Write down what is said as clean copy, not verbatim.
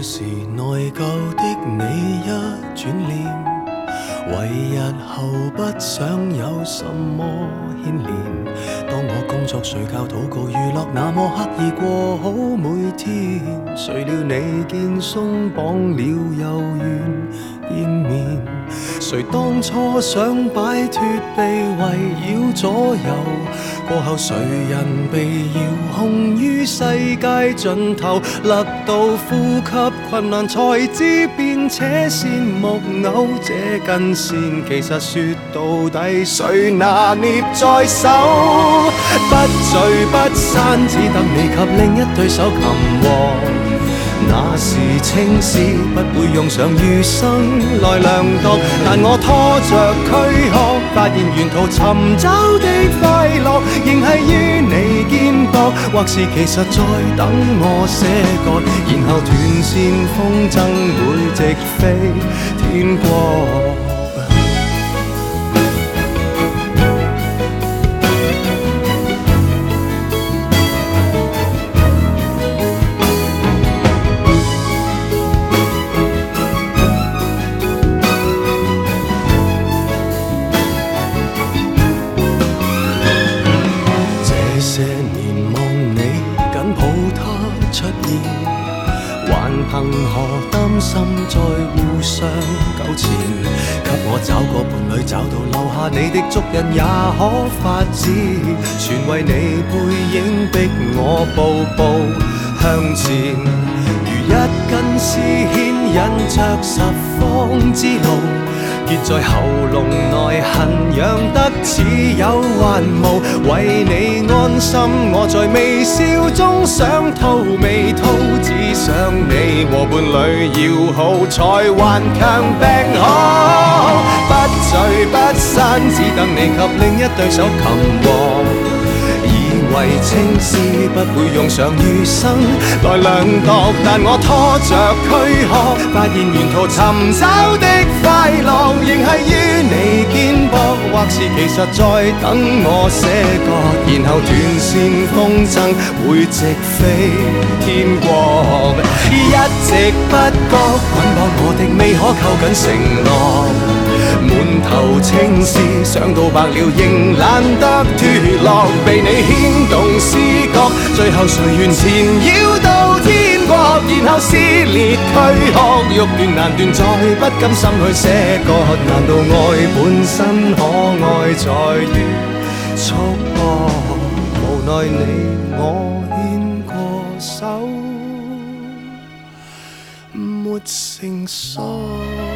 有時內疚的你一轉臉，為日後不想有什麼牽連。當我工作睡覺禱告娛樂那麼刻意過好每天，誰料你見鬆綁了又願見面。誰當初想擺脫被圍繞左右，過後誰人被遙控於世界盡頭，勒到呼吸困難才知變扯線木偶，這根線其實說到底誰拿捏在手，不聚不散只得你及另一對手擒獲。那時青史不會用上餘生來量度，但我拖着軀殼，發現沿途尋找的快樂，仍係於你肩膊，或是其實在等我寫歌，然後斷線風箏會直飛天國。憑何擔心再互相糾纏？給我找個伴侶，找到留下你的足印也可發展，全為你背影逼我步步向前，如一根絲牽引着十方之路，結在喉嚨內痕癢得似有還無，為你安心我在微笑中想吐未吐，只想你和伴侶要好才頑強病好，不聚不散只等你及另一對手擒獲，以為青史不會用上餘生來量度，但我拖着軀殼，發現沿途尋找的快樂，仍係於你肩膊，或是其實在等我寫歌，然後斷線風箏會直飛天國，一直不覺捆綁我的未可扣緊承諾。滿頭青絲，想到白了仍懶得脫落，被你牽動思覺，最後誰願纏繞到天國，然後撕裂軀殼，欲斷難斷，再不甘心去寫歌，難道愛本身可愛在於束縛？無奈你我牽過手，沒成熟。